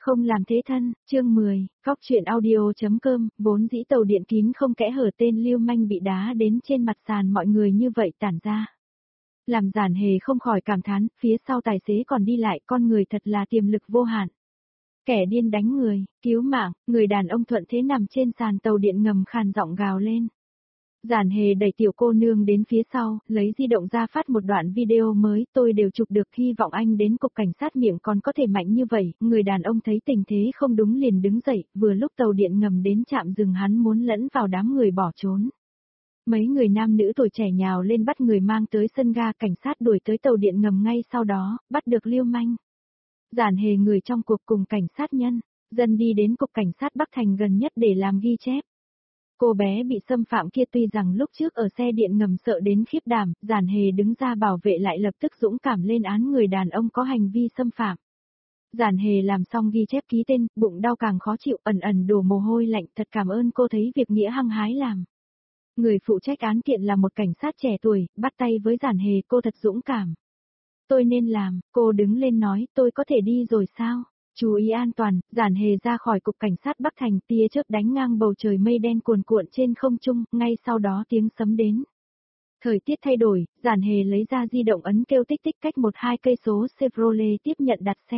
Không làm thế thân, chương 10, Cóc truyện audio.com, vốn dĩ tàu điện kín không kẽ hở tên lưu manh bị đá đến trên mặt sàn mọi người như vậy tản ra. Làm Giản Hề không khỏi cảm thán, phía sau tài xế còn đi lại, con người thật là tiềm lực vô hạn. Kẻ điên đánh người, cứu mạng, người đàn ông thuận thế nằm trên sàn tàu điện ngầm khàn giọng gào lên. Giản Hề đẩy tiểu cô nương đến phía sau, lấy di động ra phát một đoạn video mới, tôi đều chụp được, hy vọng anh đến cục cảnh sát miệng còn có thể mạnh như vậy. Người đàn ông thấy tình thế không đúng liền đứng dậy, vừa lúc tàu điện ngầm đến trạm dừng hắn muốn lẫn vào đám người bỏ trốn. Mấy người nam nữ tuổi trẻ nhào lên bắt người mang tới sân ga, cảnh sát đuổi tới tàu điện ngầm ngay sau đó, bắt được lưu manh. Giản Hề người trong cuộc cùng cảnh sát nhân dân đi đến cục cảnh sát Bắc Thành gần nhất để làm ghi chép. Cô bé bị xâm phạm kia tuy rằng lúc trước ở xe điện ngầm sợ đến khiếp đảm, Giản Hề đứng ra bảo vệ lại lập tức dũng cảm lên án người đàn ông có hành vi xâm phạm. Giản Hề làm xong ghi chép ký tên, bụng đau càng khó chịu, ẩn ẩn đổ mồ hôi lạnh, thật cảm ơn cô thấy việc nghĩa hăng hái làm. Người phụ trách án kiện là một cảnh sát trẻ tuổi, bắt tay với Giản Hề, cô thật dũng cảm. Tôi nên làm, cô đứng lên nói, tôi có thể đi rồi sao? Chú ý an toàn, Giản Hề ra khỏi cục cảnh sát Bắc Thành, tia chớp đánh ngang bầu trời, mây đen cuồn cuộn trên không trung, ngay sau đó tiếng sấm đến. Thời tiết thay đổi, Giản Hề lấy ra di động ấn kêu tích tích, cách 1-2 cây số Chevrolet tiếp nhận đặt xe.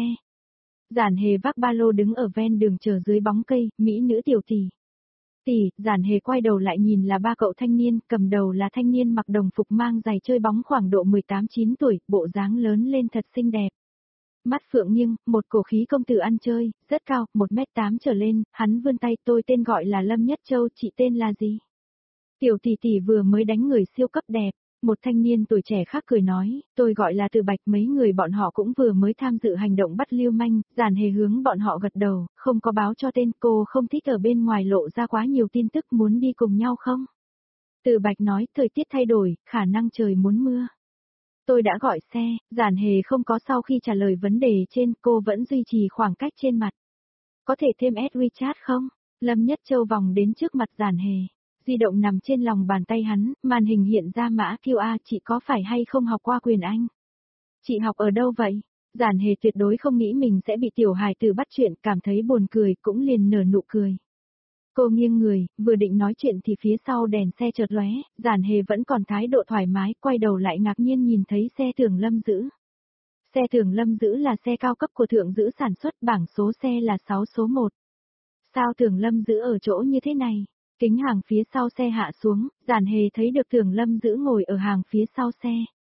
Giản Hề vác ba lô đứng ở ven đường chờ dưới bóng cây, mỹ nữ tiểu tỷ. Tỷ, Giản Hề quay đầu lại nhìn là ba cậu thanh niên, cầm đầu là thanh niên mặc đồng phục mang giày chơi bóng khoảng độ 18-9 tuổi, bộ dáng lớn lên thật xinh đẹp. Mắt phượng nghiêng, một cổ khí công tử ăn chơi, rất cao, 1m8 trở lên, hắn vươn tay, tôi tên gọi là Lâm Nhất Châu, chị tên là gì? Tiểu tỷ tỷ vừa mới đánh người siêu cấp đẹp, một thanh niên tuổi trẻ khác cười nói, tôi gọi là Từ Bạch, mấy người bọn họ cũng vừa mới tham dự hành động bắt lưu manh. Giản Hề hướng bọn họ gật đầu, không có báo cho tên, cô không thích ở bên ngoài lộ ra quá nhiều tin tức, muốn đi cùng nhau không? Từ Bạch nói, thời tiết thay đổi, khả năng trời muốn mưa. Tôi đã gọi xe, Giản Hề không có sau khi trả lời vấn đề trên, cô vẫn duy trì khoảng cách trên mặt. Có thể thêm add WeChat không? Lâm Nhất Châu vòng đến trước mặt Giản Hề. Di động nằm trên lòng bàn tay hắn, màn hình hiện ra mã QR, chị có phải hay không học qua quyền Anh? Chị học ở đâu vậy? Giản Hề tuyệt đối không nghĩ mình sẽ bị tiểu hài tử bắt chuyện, cảm thấy buồn cười, cũng liền nở nụ cười. Cô nghiêng người, vừa định nói chuyện thì phía sau đèn xe chợt lóe, Giản Hề vẫn còn thái độ thoải mái, quay đầu lại ngạc nhiên nhìn thấy xe Thường Lâm Dữ. Xe Thường Lâm Dữ là xe cao cấp của Thượng Dữ sản xuất, bảng số xe là 6 số 1. Sao Thường Lâm Dữ ở chỗ như thế này? Kính hàng phía sau xe hạ xuống, Giản Hề thấy được Thường Lâm Dữ ngồi ở hàng phía sau xe.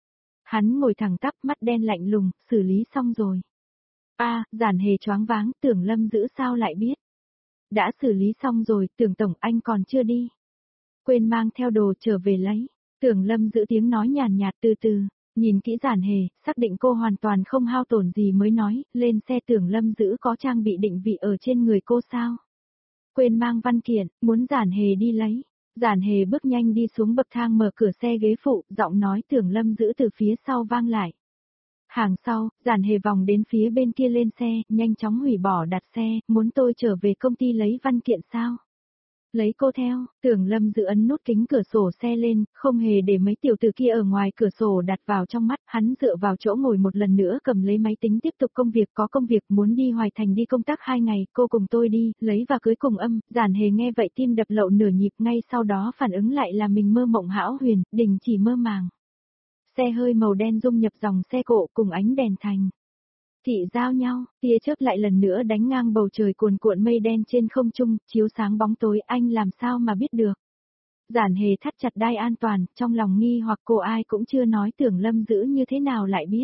Hắn ngồi thẳng tắp, mắt đen lạnh lùng, xử lý xong rồi. Giản Hề choáng váng, Thường Lâm Dữ sao lại biết? Đã xử lý xong rồi, Tưởng tổng anh còn chưa đi. Quên mang theo đồ trở về lấy. Tưởng Lâm Dữ tiếng nói nhàn nhạt từ từ, nhìn kỹ Giản Hề, xác định cô hoàn toàn không hao tổn gì mới nói, lên xe. Tưởng Lâm Dữ có trang bị định vị ở trên người cô sao? Quên mang văn kiện, muốn Giản Hề đi lấy. Giản Hề bước nhanh đi xuống bậc thang, mở cửa xe ghế phụ, giọng nói Tưởng Lâm Dữ từ phía sau vang lại. Hàng sau, Giản Hề vòng đến phía bên kia lên xe, nhanh chóng hủy bỏ đặt xe, muốn tôi trở về công ty lấy văn kiện sao? Lấy cô theo, Tưởng Lâm Dữ ấn nút kính cửa sổ xe lên, không hề để mấy tiểu tử kia ở ngoài cửa sổ đặt vào trong mắt, hắn dựa vào chỗ ngồi một lần nữa cầm lấy máy tính tiếp tục công việc, có công việc muốn đi Hoài Thành đi công tác 2 ngày, cô cùng tôi đi, lấy và cưới cùng âm. Giản Hề nghe vậy tim đập lậu nửa nhịp, ngay sau đó phản ứng lại là mình mơ mộng hão huyền, đình chỉ mơ màng. Xe hơi màu đen dung nhập dòng xe cộ cùng ánh đèn thành thị giao nhau, tia chớp lại lần nữa đánh ngang bầu trời, cuồn cuộn mây đen trên không trung, chiếu sáng bóng tối, anh làm sao mà biết được? Giản Hề thắt chặt đai an toàn, trong lòng nghi hoặc cô ai cũng chưa nói, Tưởng Lâm Dữ như thế nào lại biết?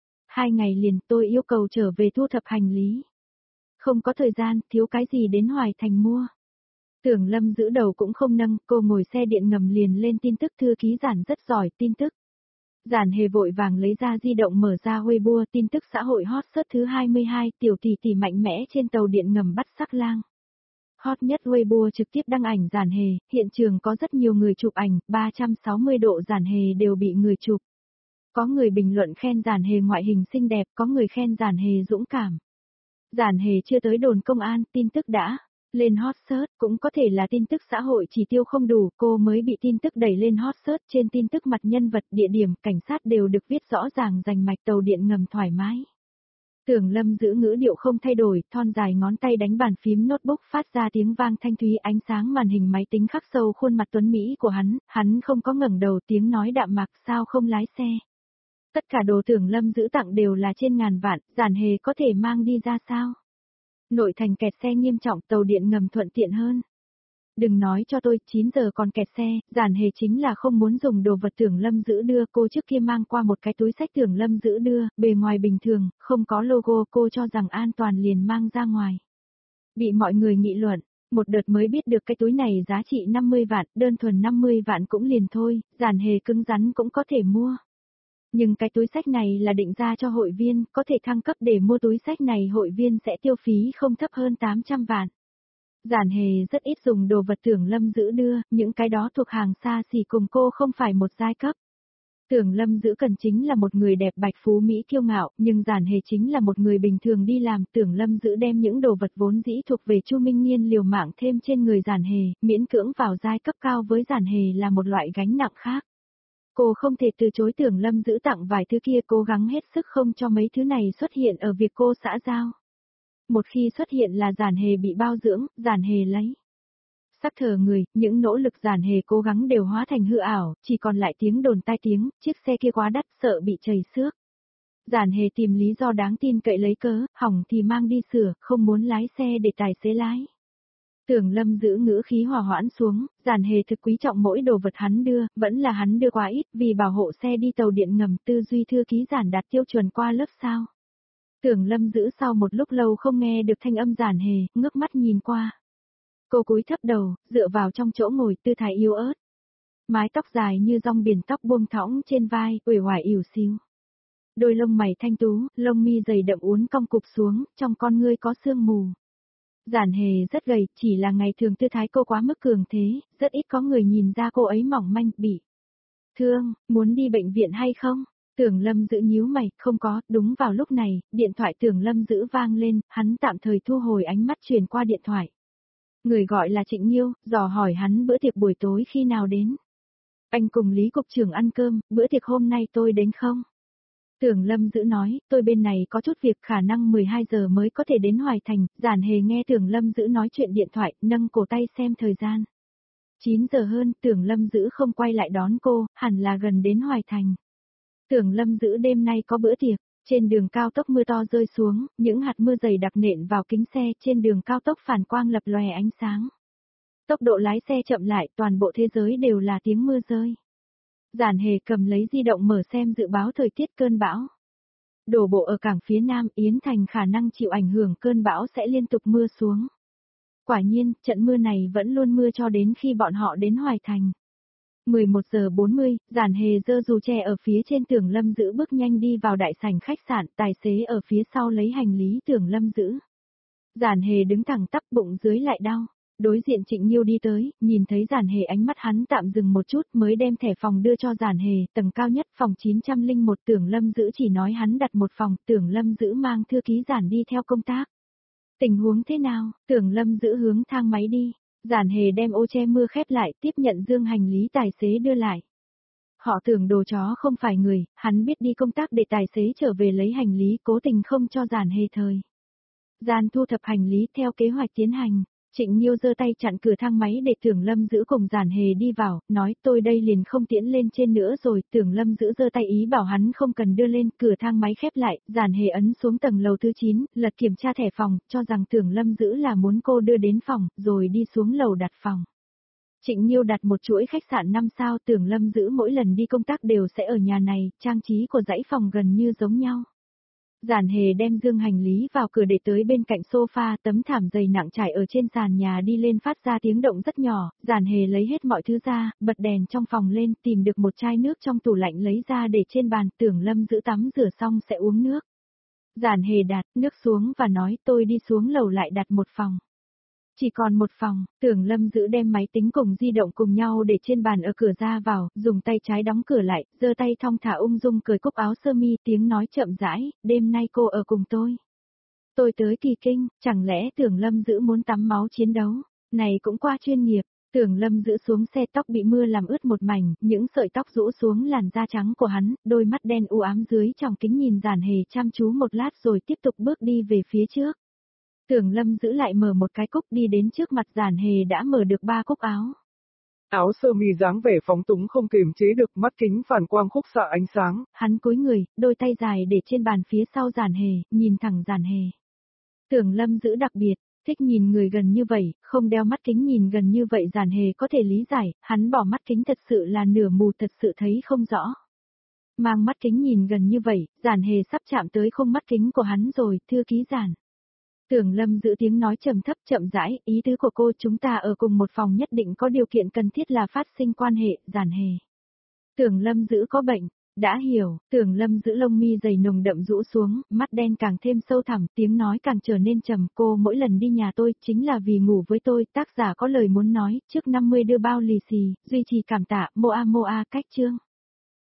2 ngày liền, tôi yêu cầu trở về thu thập hành lý. Không có thời gian, thiếu cái gì đến Hoài Thành mua. Tưởng Lâm Dữ đầu cũng không nâng, cô ngồi xe điện ngầm liền lên tin tức, thư ký Giản rất giỏi tin tức. Giản Hề vội vàng lấy ra di động, mở ra Weibo, tin tức xã hội hot search thứ 22, tiểu tỷ tỷ mạnh mẽ trên tàu điện ngầm bắt sắc lang. Hot nhất Weibo trực tiếp đăng ảnh Giản Hề, hiện trường có rất nhiều người chụp ảnh, 360 độ Giản Hề đều bị người chụp. Có người bình luận khen Giản Hề ngoại hình xinh đẹp, có người khen Giản Hề dũng cảm. Giản Hề chưa tới đồn công an, tin tức đã lên hot search, cũng có thể là tin tức xã hội chỉ tiêu không đủ, cô mới bị tin tức đẩy lên hot search. Trên tin tức mặt nhân vật, địa điểm, cảnh sát đều được viết rõ ràng rành mạch, tàu điện ngầm thoải mái. Tưởng Lâm giữ ngữ điệu không thay đổi, thon dài ngón tay đánh bàn phím notebook phát ra tiếng vang thanh thúy, ánh sáng màn hình máy tính khắc sâu khuôn mặt tuấn Mỹ của hắn không có ngẩng đầu, tiếng nói đạm mạc, sao không lái xe. Tất cả đồ Tưởng Lâm giữ tặng đều là trên ngàn vạn, Giản Hề có thể mang đi ra sao? Nội thành kẹt xe nghiêm trọng, tàu điện ngầm thuận tiện hơn. Đừng nói cho tôi, 9 giờ còn kẹt xe, Giản Hề chính là không muốn dùng đồ vật Tưởng Lâm giữ đưa, cô trước kia mang qua một cái túi xách Tưởng Lâm giữ đưa, bề ngoài bình thường, không có logo, cô cho rằng an toàn liền mang ra ngoài. Bị mọi người nghị luận, một đợt mới biết được cái túi này giá trị 50 vạn, đơn thuần 50 vạn cũng liền thôi, Giản Hề cứng rắn cũng có thể mua. Nhưng cái túi xách này là định ra cho hội viên, có thể thăng cấp để mua túi xách này hội viên sẽ tiêu phí không thấp hơn 800 vạn. Giản Hề rất ít dùng đồ vật Tưởng Lâm giữ đưa, những cái đó thuộc hàng xa xỉ cùng cô không phải một giai cấp. Tưởng Lâm giữ cần chính là một người đẹp bạch phú Mỹ kiêu ngạo, nhưng Giản Hề chính là một người bình thường đi làm. Tưởng Lâm giữ đem những đồ vật vốn dĩ thuộc về Chu Minh Nghiên liều mạng thêm trên người Giản Hề, miễn cưỡng vào giai cấp cao với Giản Hề là một loại gánh nặng khác. Cô không thể từ chối Tưởng Lâm giữ tặng vài thứ kia, cố gắng hết sức không cho mấy thứ này xuất hiện ở việc cô xã giao. Một khi xuất hiện là Giản Hề bị bao dưỡng, Giản Hề lấy. Sắc thờ người, những nỗ lực Giản Hề cố gắng đều hóa thành hư ảo, chỉ còn lại tiếng đồn tai tiếng, chiếc xe kia quá đắt sợ bị chảy xước. Giản Hề tìm lý do đáng tin cậy lấy cớ, hỏng thì mang đi sửa, không muốn lái xe để tài xế lái. Tưởng Lâm giữ ngữ khí hòa hoãn xuống, Giản Hề thực quý trọng mỗi đồ vật hắn đưa, vẫn là hắn đưa quá ít, vì bảo hộ xe đi tàu điện ngầm. Tư duy thư ký Giản đạt tiêu chuẩn qua lớp sao. Tưởng Lâm giữ sau một lúc lâu không nghe được thanh âm Giản Hề, ngước mắt nhìn qua. Cô cúi thấp đầu, dựa vào trong chỗ ngồi, tư thái yếu ớt. Mái tóc dài như dong biển tóc buông thõng trên vai, uể oải ỉu xìu. Đôi lông mày thanh tú, lông mi dày đậm uốn cong cụp xuống, trong con ngươi có sương mù. Giản Hề rất gầy, chỉ là ngày thường tư thái cô quá mức cường thế, rất ít có người nhìn ra cô ấy mỏng manh, bị thương, muốn đi bệnh viện hay không? Tưởng Lâm giữ nhíu mày, không có. Đúng vào lúc này, điện thoại Tưởng Lâm giữ vang lên, hắn tạm thời thu hồi ánh mắt truyền qua điện thoại. Người gọi là Trịnh Nhiêu, dò hỏi hắn bữa tiệc buổi tối khi nào đến. Anh cùng Lý Cục trưởng ăn cơm, bữa tiệc hôm nay tôi đến không? Tưởng Lâm giữ nói, tôi bên này có chút việc, khả năng 12 giờ mới có thể đến Hoài Thành. Giản Hề nghe Tưởng Lâm giữ nói chuyện điện thoại, nâng cổ tay xem thời gian. 9 giờ hơn, Tưởng Lâm giữ không quay lại đón cô, hẳn là gần đến Hoài Thành. Tưởng Lâm giữ đêm nay có bữa tiệc, trên đường cao tốc mưa to rơi xuống, những hạt mưa dày đặc nện vào kính xe, trên đường cao tốc phản quang lập lòe ánh sáng. Tốc độ lái xe chậm lại, toàn bộ thế giới đều là tiếng mưa rơi. Giản Hề cầm lấy di động mở xem dự báo thời tiết cơn bão. Đổ bộ ở cảng phía Nam Yến Thành khả năng chịu ảnh hưởng cơn bão sẽ liên tục mưa xuống. Quả nhiên, trận mưa này vẫn luôn mưa cho đến khi bọn họ đến Hoài Thành. 11 giờ 40, Giản Hề giơ dù che ở phía trên. Tưởng Lâm giữ bước nhanh đi vào đại sảnh khách sạn, tài xế ở phía sau lấy hành lý Tưởng Lâm giữ. Giản Hề đứng thẳng tắp, bụng dưới lại đau. Đối diện Trịnh Nhiêu đi tới, nhìn thấy Giản Hề ánh mắt hắn tạm dừng một chút mới đem thẻ phòng đưa cho Giản Hề, tầng cao nhất phòng 901. Tưởng Lâm giữ chỉ nói hắn đặt một phòng, Tưởng Lâm giữ mang thư ký Giản đi theo công tác. Tình huống thế nào? Tưởng Lâm giữ hướng thang máy đi. Giản Hề đem ô che mưa khép lại, tiếp nhận dương hành lý tài xế đưa lại. Họ tưởng đồ chó không phải người, hắn biết đi công tác để tài xế trở về lấy hành lý, cố tình không cho Giản Hề thời gian thu thập hành lý theo kế hoạch tiến hành. Trịnh Nhiêu giơ tay chặn cửa thang máy để Tưởng Lâm giữ cùng Giản Hề đi vào, nói tôi đây liền không tiễn lên trên nữa rồi. Tưởng Lâm giữ giơ tay ý bảo hắn không cần đưa lên, cửa thang máy khép lại, Giản Hề ấn xuống tầng lầu thứ 9, lật kiểm tra thẻ phòng, cho rằng Tưởng Lâm giữ là muốn cô đưa đến phòng, rồi đi xuống lầu đặt phòng. Trịnh Nhiêu đặt một chuỗi khách sạn 5 sao, Tưởng Lâm giữ mỗi lần đi công tác đều sẽ ở nhà này, trang trí của dãy phòng gần như giống nhau. Giản Hề đem dương hành lý vào cửa để tới bên cạnh sofa, tấm thảm dày nặng trải ở trên sàn nhà đi lên phát ra tiếng động rất nhỏ. Giản Hề lấy hết mọi thứ ra, bật đèn trong phòng lên, tìm được một chai nước trong tủ lạnh lấy ra để trên bàn. Tưởng Lâm giữ tắm rửa xong sẽ uống nước. Giản Hề đặt nước xuống và nói tôi đi xuống lầu lại đặt một phòng. Chỉ còn một phòng. Tưởng Lâm giữ đem máy tính cùng di động cùng nhau để trên bàn ở cửa ra vào, dùng tay trái đóng cửa lại, giơ tay thong thả ung dung cởi cúc áo sơ mi, tiếng nói chậm rãi, đêm nay cô ở cùng tôi. Tôi tới Kỳ Kinh, chẳng lẽ Tưởng Lâm giữ muốn tắm máu chiến đấu, này cũng qua chuyên nghiệp. Tưởng Lâm giữ xuống xe, tóc bị mưa làm ướt một mảnh, những sợi tóc rũ xuống làn da trắng của hắn, đôi mắt đen u ám dưới tròng kính nhìn Giản Hề chăm chú một lát rồi tiếp tục bước đi về phía trước. Tưởng Lâm giữ lại mở một cái cúc, đi đến trước mặt Giản Hề đã mở được 3 cúc áo. Áo sơ mi dáng vẻ phóng túng không kiềm chế được, mắt kính phản quang khúc xạ ánh sáng. Hắn cúi người, đôi tay dài để trên bàn phía sau Giản Hề, nhìn thẳng Giản Hề. Tưởng Lâm giữ đặc biệt, thích nhìn người gần như vậy, không đeo mắt kính nhìn gần như vậy Giản Hề có thể lý giải, hắn bỏ mắt kính thật sự là nửa mù, thật sự thấy không rõ. Mang mắt kính nhìn gần như vậy, Giản Hề sắp chạm tới khung mắt kính của hắn rồi, thư ký Giản. Tưởng Lâm giữ tiếng nói trầm thấp chậm rãi, ý tứ của cô chúng ta ở cùng một phòng nhất định có điều kiện cần thiết là phát sinh quan hệ, Giản Hề. Tưởng Lâm giữ có bệnh, đã hiểu, Tưởng Lâm giữ lông mi dày nồng đậm rũ xuống, mắt đen càng thêm sâu thẳm, tiếng nói càng trở nên trầm, cô mỗi lần đi nhà tôi chính là vì ngủ với tôi, tác giả có lời muốn nói, trước 50 đưa bao lì xì, duy trì cảm tạ, moa cách chương.